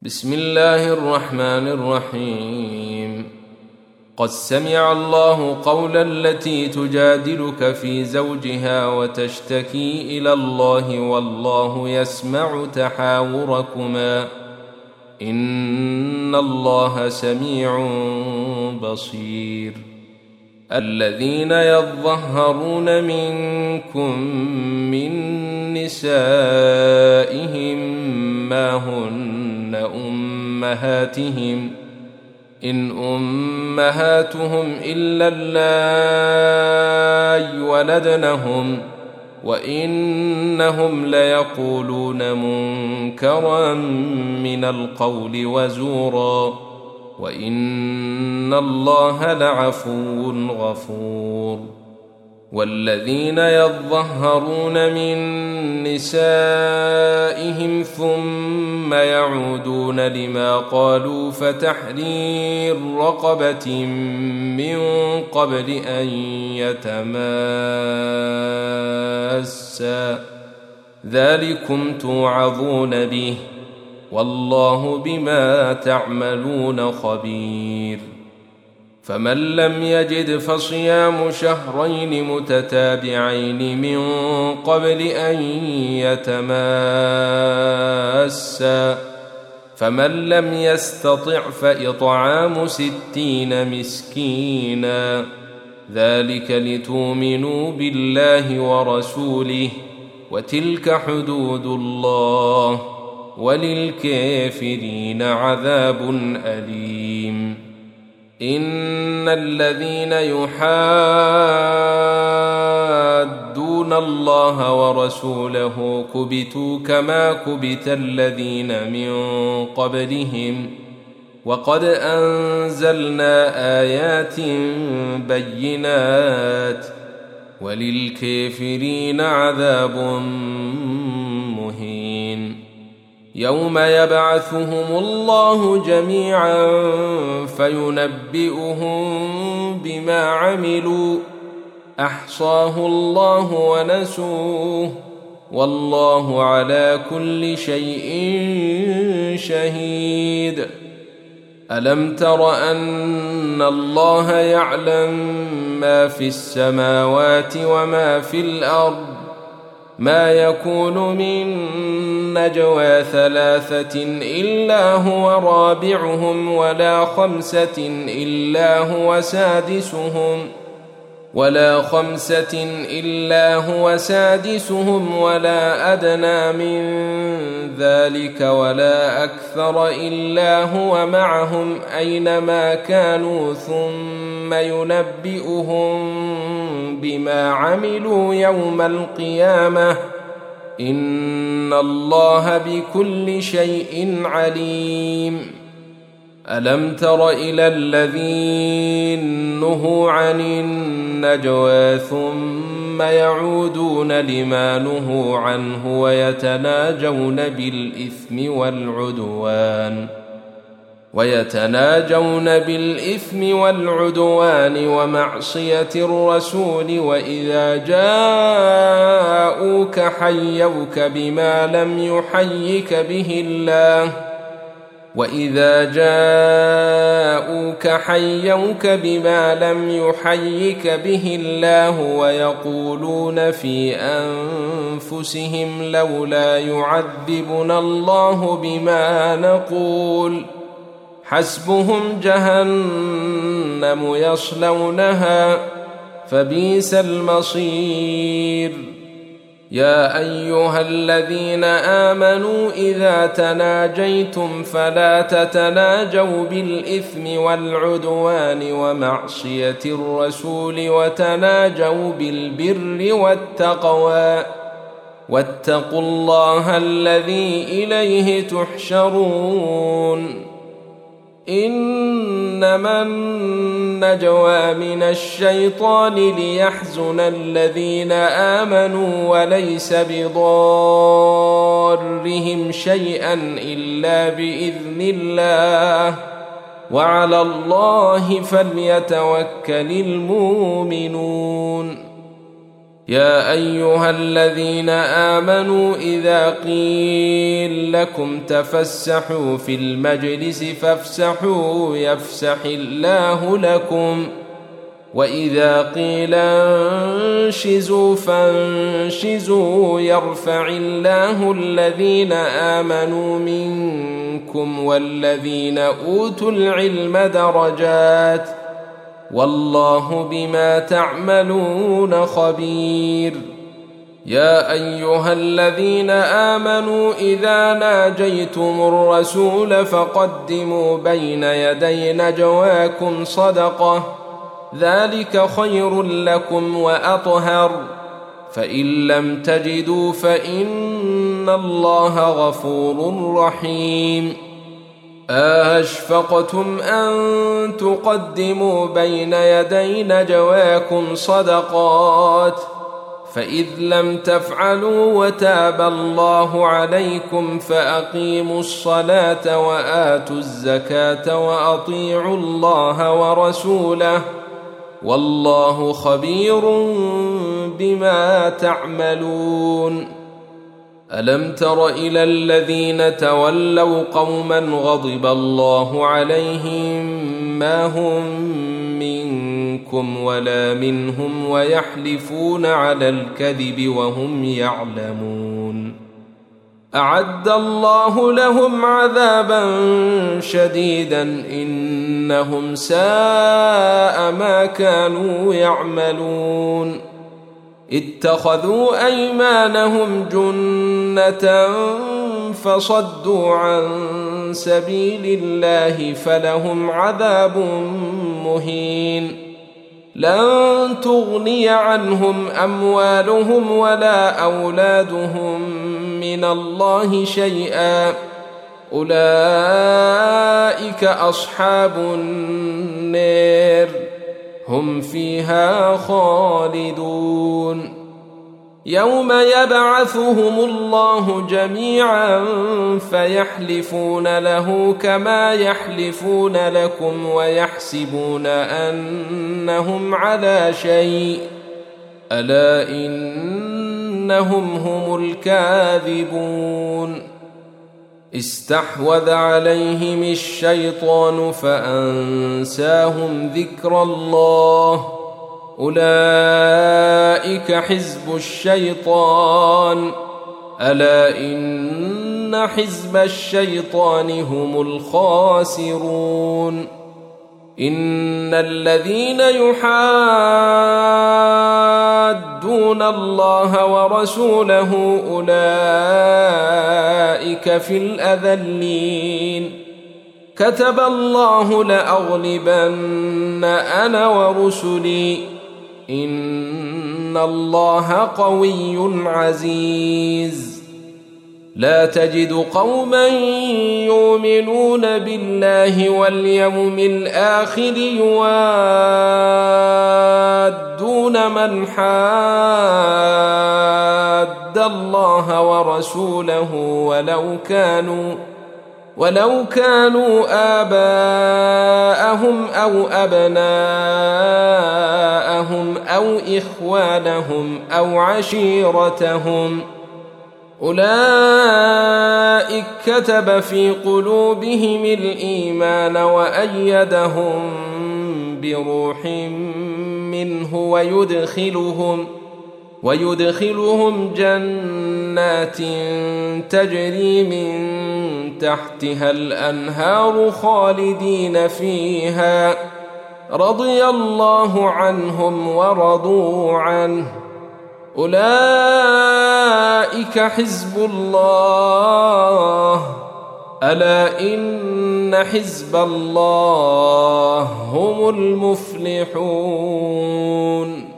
بسم الله الرحمن الرحيم. قد سمع الله قول التي تجادلك في زوجها وتشتكي إلى الله والله يسمع تحاوركما إن الله سميع بصير. الذين يظهرون منكم من نسائهم ما هن أمهاتهم إن أمهاتهم إلا اللائي ولدنهم وإنهم ليقولون منكرا من القول وزورا وإن الله لعفو غفور. والذين يظهرون من نسائهم ثم يعودون لما قالوا فتحرير رقبة من قبل أن يتماسا ذلكم توعظون به والله بما تعملون خبير. فمن لم يجد فصيام شهرين متتابعين من قبل أن يتماسا فمن لم يستطع فإطعام 60 مسكينا ذلك لتؤمنوا بالله ورسوله وتلك حدود الله وللكافرين عذاب أليم. إن الذين يحادون الله ورسوله كبتوا كما كبت الذين من قبلهم وقد أنزلنا آيات بينات وللكافرين عذاب مهين. يوم يبعثهم الله جميعا فينبئهم بما عملوا أحصاه الله ونسوه والله على كل شيء شهيد. ألم تر أن الله يعلم ما في السماوات وما في الأرض ما يكون من نجوى 3 إلا هو رابعهم ولا 5 إلا هو سادسهم ولا أدنى من ذلك ولا أكثر إلا هو معهم أينما كانوا ثم ينبئهم بما عملوا يوم القيامة إن الله بكل شيء عليم. ألم تر إلى الذين نهوا عن النجوى ثم يعودون لما نهوا عنه ويتناجون بالإثم والعدوان ومعصية الرسول وإذا جاءوك حيوك بما لم يحيك به الله ويقولون في أنفسهم لولا يعذبنا الله بما نقول حسبهم جهنم يصلونها فبئس المصير. يا أيها الذين آمنوا إذا تناجيتم فلا تتناجوا بالإثم والعدوان ومعصية الرسول وتناجوا بالبر والتقوى واتقوا الله الذي إليه تحشرون. إنما النجوى من الشيطان ليحزن الذين آمنوا وليس بضارهم شيئا إلا بإذن الله وعلى الله فليتوكل المؤمنون. يا أيها الذين آمنوا إذا قيل لكم تفسحوا في المجلس فافسحوا يفسح الله لكم وإذا قيل انشزوا فانشزوا يرفع الله الذين آمنوا منكم والذين أوتوا العلم درجات والله بما تعملون خبير. يا أيها الذين آمنوا إذا ناجيتم الرسول فقدموا بين يدي نجواكم صدقة ذلك خير لكم وأطهر فإن لم تجدوا فإن الله غفور رحيم. أشفقتم أن تقدموا بين يدي نجواكم صدقات فإذ لم تفعلوا وتاب الله عليكم فأقيموا الصلاة وآتوا الزكاة وأطيعوا الله ورسوله والله خبير بما تعملون. ألم تر إلى الذين تولوا قوما غضب الله عليهم ما هم منكم ولا منهم ويحلفون على الكذب وهم يعلمون أعد الله لهم عذابا شديدا إنهم ساء ما كانوا يعملون. اتخذوا أيمانهم جنة فصدوا عن سبيل الله فلهم عذاب مهين. لن تغني عنهم أموالهم ولا أولادهم من الله شيئا أولئك أصحاب النار هم فيها خالدون. يوم يبعثهم الله جميعا فيحلفون له كما يحلفون لكم ويحسبون أنهم على شيء ألا إنهم هم الكاذبون. استحوذ عليهم الشيطان فأنساهم ذكر الله أولئك حزب الشيطان ألا إن حزب الشيطان هم الخاسرون. إن الذين يحادون الله ورسوله أولئك في الأذلين. كتب الله لأغلبن أنا ورسلي إن الله قوي عزيز. لا تجد قوما يؤمنون بالله واليوم الآخر يوادون من حاد الله ورسوله ولو كانوا آباءهم أو أبناءهم أو إخوانهم أو عشيرتهم أولئك كتب في قلوبهم الإيمان وأيدهم بروح منه ويدخلهم جنات تجري من تحتها الأنهار خالدين فيها رضي الله عنهم ورضوا عنه أولئك حزب الله ألا إن حزب الله هم المفلحون.